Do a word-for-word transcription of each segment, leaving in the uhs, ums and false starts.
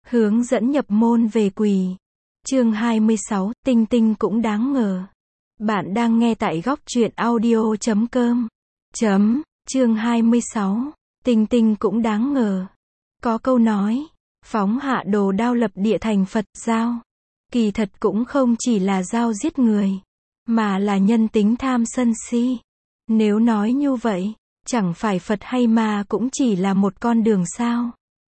Hướng dẫn nhập môn về quỳ. Chương hai mươi sáu, Tinh Tinh cũng đáng ngờ. Bạn đang nghe tại góc truyện audio chấm com. Chấm, chương hai mươi sáu, Tinh Tinh cũng đáng ngờ. Có câu nói, phóng hạ đồ đao lập địa thành Phật giao. Kỳ thật cũng không chỉ là giao giết người, mà là nhân tính tham sân si. Nếu nói như vậy, chẳng phải Phật hay ma cũng chỉ là một con đường sao?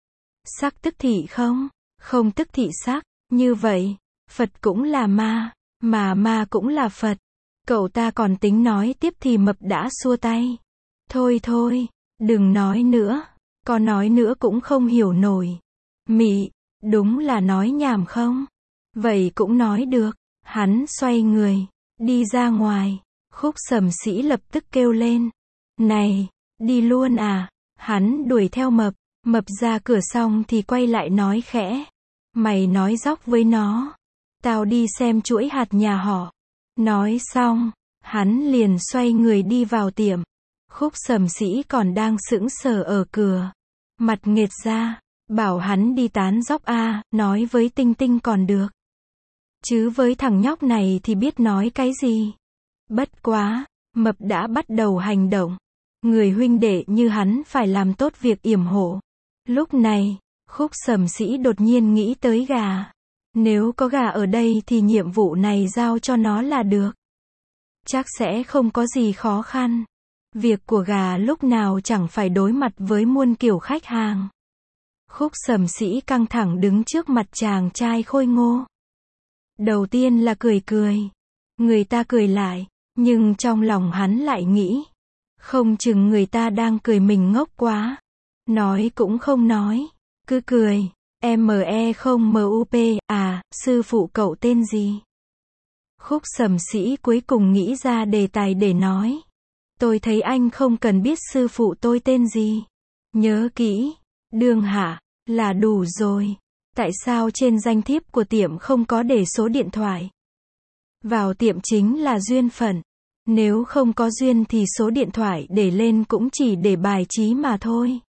Sắc tức thị không, không tức thị sắc, như vậy, Phật cũng là ma, mà ma cũng là Phật. Cậu ta còn tính nói tiếp thì Mập đã xua tay. Thôi thôi, đừng nói nữa, có nói nữa cũng không hiểu nổi. Mị, đúng là nói nhảm không? Vậy cũng nói được. Hắn xoay người, đi ra ngoài. Khúc Sầm Sĩ lập tức kêu lên. Này, đi luôn à? Hắn đuổi theo Mập. Mập ra cửa xong thì quay lại nói khẽ. Mày nói dóc với nó. Tao đi xem chuỗi hạt nhà họ. Nói xong, hắn liền xoay người đi vào tiệm. Khúc Sầm Sĩ còn đang sững sờ ở cửa. Mặt nghệt ra, bảo hắn đi tán dóc a, nói với Tinh Tinh còn được. Chứ với thằng nhóc này thì biết nói cái gì. Bất quá, Mập đã bắt đầu hành động. Người huynh đệ như hắn phải làm tốt việc yểm hộ. Lúc này, Khúc Sầm Sĩ đột nhiên nghĩ tới gà. Nếu có gà ở đây thì nhiệm vụ này giao cho nó là được. Chắc sẽ không có gì khó khăn. Việc của gà lúc nào chẳng phải đối mặt với muôn kiểu khách hàng. Khúc Sầm Sĩ căng thẳng đứng trước mặt chàng trai khôi ngô. Đầu tiên là cười cười. Người ta cười lại, nhưng trong lòng hắn lại nghĩ. Không chừng người ta đang cười mình ngốc quá. Nói cũng không nói, cứ cười. em e không em u pê, à, sư phụ cậu tên gì? Khúc Sầm Sĩ cuối cùng nghĩ ra đề tài để nói. Tôi thấy anh không cần biết sư phụ tôi tên gì. Nhớ kỹ, Đường Hạ, là đủ rồi. Tại sao trên danh thiếp của tiệm không có để số điện thoại? Vào tiệm chính là duyên phận. Nếu không có duyên thì số điện thoại để lên cũng chỉ để bài trí mà thôi.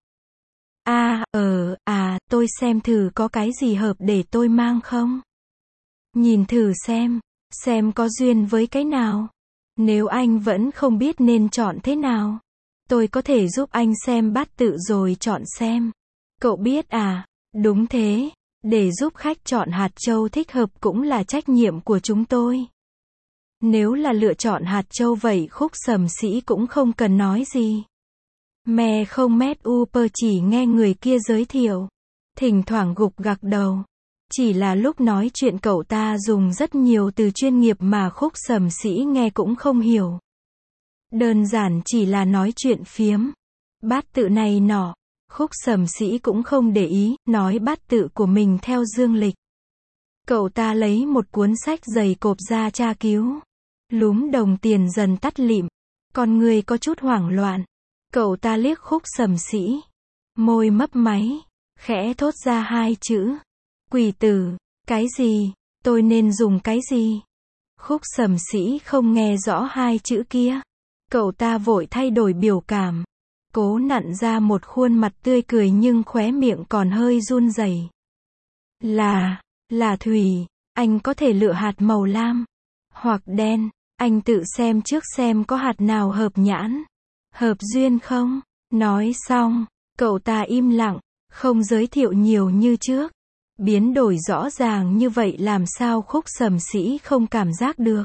À, ờ, à, tôi xem thử có cái gì hợp để tôi mang không? Nhìn thử xem, xem có duyên với cái nào. Nếu anh vẫn không biết nên chọn thế nào, tôi có thể giúp anh xem bát tự rồi chọn xem. Cậu biết à? Đúng thế, để giúp khách chọn hạt châu thích hợp cũng là trách nhiệm của chúng tôi. Nếu là lựa chọn hạt châu vậy Khúc Sầm Sĩ cũng không cần nói gì. Mẹ không mét u pơ chỉ nghe người kia giới thiệu. Thỉnh thoảng gục gặc đầu. Chỉ là lúc nói chuyện cậu ta dùng rất nhiều từ chuyên nghiệp mà Khúc Sầm Sĩ nghe cũng không hiểu. Đơn giản chỉ là nói chuyện phiếm. Bát tự này nọ. Khúc Sầm Sĩ cũng không để ý, nói bát tự của mình theo dương lịch. Cậu ta lấy một cuốn sách dày cộp ra tra cứu. Lúm đồng tiền dần tắt lịm. Con người có chút hoảng loạn. Cậu ta liếc Khúc Sầm Sĩ. Môi mấp máy. Khẽ thốt ra hai chữ. Quỷ tử. Cái gì? Tôi nên dùng cái gì? Khúc Sầm Sĩ không nghe rõ hai chữ kia. Cậu ta vội thay đổi biểu cảm. Cố nặn ra một khuôn mặt tươi cười nhưng khóe miệng còn hơi run rẩy. Là, là thủy. Anh có thể lựa hạt màu lam. Hoặc đen. Anh tự xem trước xem có hạt nào hợp nhãn. Hợp duyên không? Nói xong, cậu ta im lặng, không giới thiệu nhiều như trước. Biến đổi rõ ràng như vậy làm sao Khúc Sầm Sĩ không cảm giác được.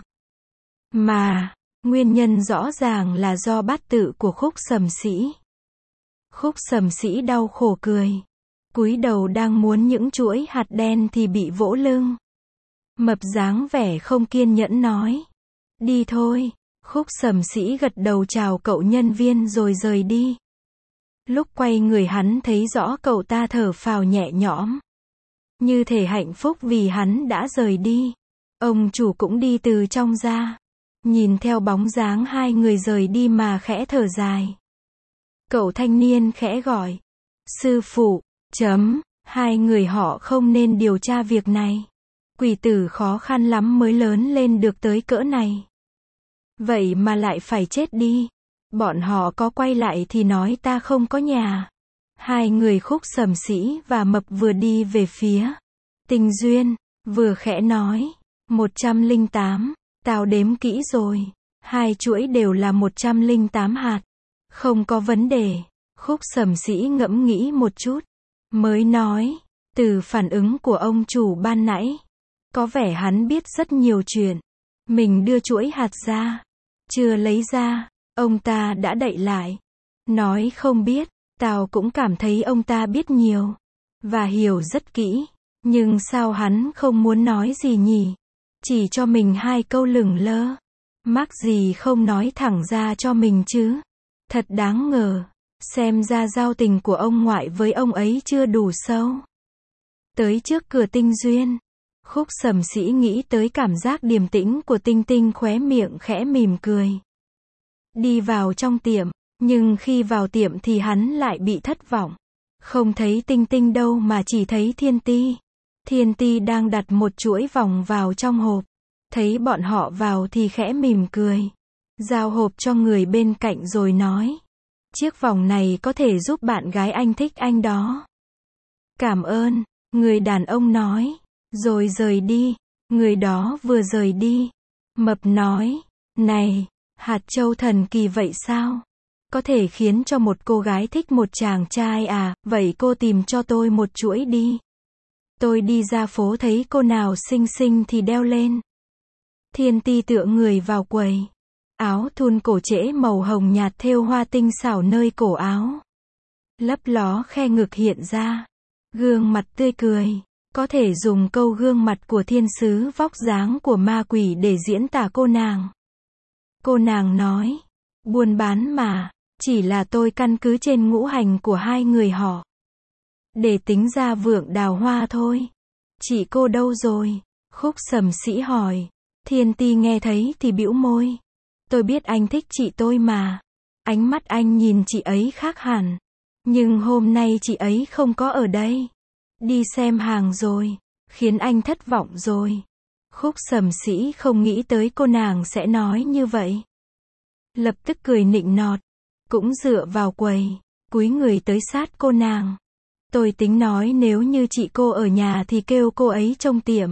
Mà, nguyên nhân rõ ràng là do bát tự của Khúc Sầm Sĩ. Khúc Sầm Sĩ đau khổ cười. Cúi đầu đang muốn những chuỗi hạt đen thì bị vỗ lưng. Mập dáng vẻ không kiên nhẫn nói. Đi thôi. Khúc Sầm Sĩ gật đầu chào cậu nhân viên rồi rời đi. Lúc quay người hắn thấy rõ cậu ta thở phào nhẹ nhõm. Như thể hạnh phúc vì hắn đã rời đi. Ông chủ cũng đi từ trong ra. Nhìn theo bóng dáng hai người rời đi mà khẽ thở dài. Cậu thanh niên khẽ gọi. Sư phụ, chấm, hai người họ không nên điều tra việc này. Quỷ tử khó khăn lắm mới lớn lên được tới cỡ này. Vậy mà lại phải chết đi. Bọn họ có quay lại thì nói ta không có nhà. Hai người Khúc Sầm Sĩ và Mập vừa đi về phía Tinh Duyên, vừa khẽ nói, một trăm lẻ tám, tao đếm kỹ rồi, hai chuỗi đều là một trăm lẻ tám hạt, không có vấn đề. Khúc Sầm Sĩ ngẫm nghĩ một chút, mới nói, từ phản ứng của ông chủ ban nãy, có vẻ hắn biết rất nhiều chuyện. Mình đưa chuỗi hạt ra, chưa lấy ra, ông ta đã đậy lại, nói không biết. Tao cũng cảm thấy ông ta biết nhiều, và hiểu rất kỹ, nhưng sao hắn không muốn nói gì nhỉ? Chỉ cho mình hai câu lửng lơ, mắc gì không nói thẳng ra cho mình chứ? Thật đáng ngờ, xem ra giao tình của ông ngoại với ông ấy chưa đủ sâu. Tới trước cửa Tinh Duyên, Khúc Sầm Sĩ nghĩ tới cảm giác điềm tĩnh của Tinh Tinh, khóe miệng khẽ mỉm cười. Đi vào trong tiệm. Nhưng khi vào tiệm thì hắn lại bị thất vọng. Không thấy Tinh Tinh đâu mà chỉ thấy Thiên Ti. Thiên Ti đang đặt một chuỗi vòng vào trong hộp. Thấy bọn họ vào thì khẽ mỉm cười. Giao hộp cho người bên cạnh rồi nói. Chiếc vòng này có thể giúp bạn gái anh thích anh đó. Cảm ơn, người đàn ông nói. Rồi rời đi. Người đó vừa rời đi. Mập nói. Này, hạt châu thần kỳ vậy sao? Có thể khiến cho một cô gái thích một chàng trai à, vậy cô tìm cho tôi một chuỗi đi. Tôi đi ra phố thấy cô nào xinh xinh thì đeo lên. Thiên Ti tựa người vào quầy. Áo thun cổ trễ màu hồng nhạt thêu hoa tinh xảo nơi cổ áo. Lấp ló khe ngực hiện ra. Gương mặt tươi cười. Có thể dùng câu gương mặt của thiên sứ vóc dáng của ma quỷ để diễn tả cô nàng. Cô nàng nói. Buôn bán mà. Chỉ là tôi căn cứ trên ngũ hành của hai người họ. Để tính ra vượng đào hoa thôi. Chị cô đâu rồi? Khúc Sầm Sĩ hỏi. Thiên Ti nghe thấy thì bĩu môi. Tôi biết anh thích chị tôi mà. Ánh mắt anh nhìn chị ấy khác hẳn. Nhưng hôm nay chị ấy không có ở đây. Đi xem hàng rồi. Khiến anh thất vọng rồi. Khúc Sầm Sĩ không nghĩ tới cô nàng sẽ nói như vậy. Lập tức cười nịnh nọt. Cũng dựa vào quầy, cúi người tới sát cô nàng. Tôi tính nói nếu như chị cô ở nhà thì kêu cô ấy trông tiệm.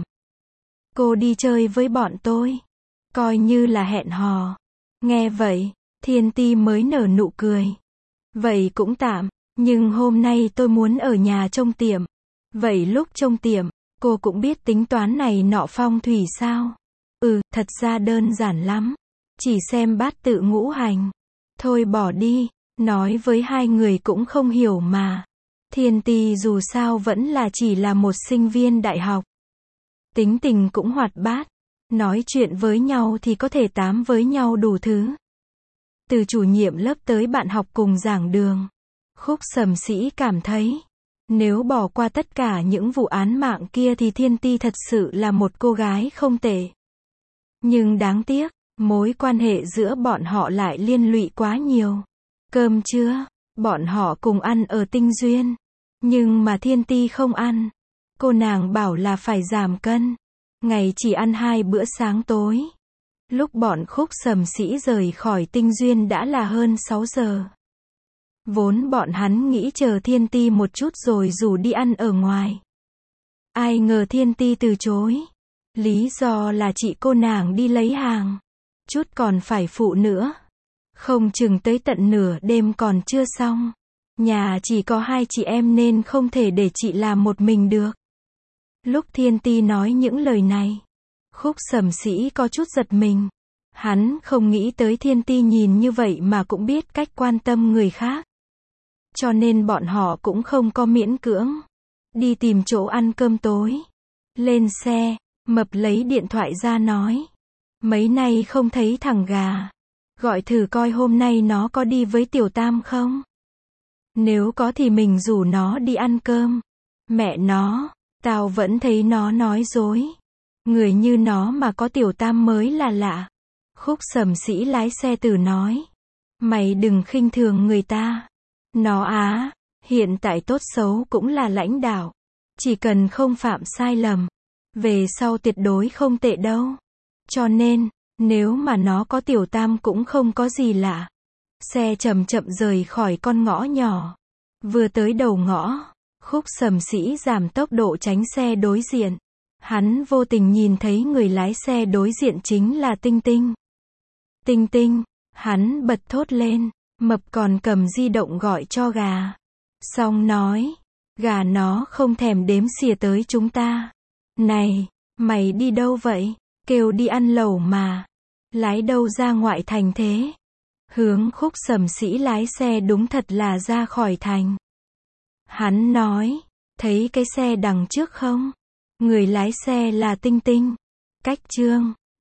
Cô đi chơi với bọn tôi. Coi như là hẹn hò. Nghe vậy, Thiên Ti mới nở nụ cười. Vậy cũng tạm, nhưng hôm nay tôi muốn ở nhà trông tiệm. Vậy lúc trông tiệm, cô cũng biết tính toán này nọ phong thủy sao? Ừ, thật ra đơn giản lắm. Chỉ xem bát tự ngũ hành. Thôi bỏ đi, nói với hai người cũng không hiểu mà. Thiên Ti dù sao vẫn là chỉ là một sinh viên đại học. Tính tình cũng hoạt bát. Nói chuyện với nhau thì có thể tám với nhau đủ thứ. Từ chủ nhiệm lớp tới bạn học cùng giảng đường. Khúc Sầm Sĩ cảm thấy. Nếu bỏ qua tất cả những vụ án mạng kia thì Thiên Ti thật sự là một cô gái không tệ. Nhưng đáng tiếc. Mối quan hệ giữa bọn họ lại liên lụy quá nhiều. Cơm trưa, bọn họ cùng ăn ở Tinh Duyên. Nhưng mà Thiên Ti không ăn. Cô nàng bảo là phải giảm cân. Ngày chỉ ăn hai bữa sáng tối. Lúc bọn Khúc Sầm Sĩ rời khỏi Tinh Duyên đã là hơn sáu giờ. Vốn bọn hắn nghĩ chờ Thiên Ti một chút rồi rủ đi ăn ở ngoài. Ai ngờ Thiên Ti từ chối. Lý do là chị cô nàng đi lấy hàng. Chút còn phải phụ nữa. Không chừng tới tận nửa đêm còn chưa xong. Nhà chỉ có hai chị em nên không thể để chị làm một mình được. Lúc Thiên Ti nói những lời này, Khúc Sầm Sĩ có chút giật mình. Hắn không nghĩ tới Thiên Ti nhìn như vậy mà cũng biết cách quan tâm người khác. Cho nên bọn họ cũng không có miễn cưỡng. Đi tìm chỗ ăn cơm tối. Lên xe, Mập lấy điện thoại ra nói. Mấy nay không thấy thằng gà. Gọi thử coi hôm nay nó có đi với Tiểu Tam không? Nếu có thì mình rủ nó đi ăn cơm. Mẹ nó, tao vẫn thấy nó nói dối. Người như nó mà có Tiểu Tam mới là lạ. Khúc Sầm Sĩ lái xe từ nói. Mày đừng khinh thường người ta. Nó á, hiện tại tốt xấu cũng là lãnh đạo. Chỉ cần không phạm sai lầm. Về sau tuyệt đối không tệ đâu. Cho nên, nếu mà nó có Tiểu Tam cũng không có gì lạ. Xe chậm chậm rời khỏi con ngõ nhỏ. Vừa tới đầu ngõ, Khúc Sầm Sĩ giảm tốc độ tránh xe đối diện. Hắn vô tình nhìn thấy người lái xe đối diện chính là Tinh Tinh. Tinh Tinh, hắn bật thốt lên, Mập còn cầm di động gọi cho gà. Xong nói, gà nó không thèm đếm xỉa tới chúng ta. Này, mày đi đâu vậy? Kêu đi ăn lẩu mà. Lái đâu ra ngoại thành thế? Hướng Khúc Sầm Sĩ lái xe đúng thật là ra khỏi thành. Hắn nói, thấy cái xe đằng trước không? Người lái xe là Tinh Tinh. Cách Trương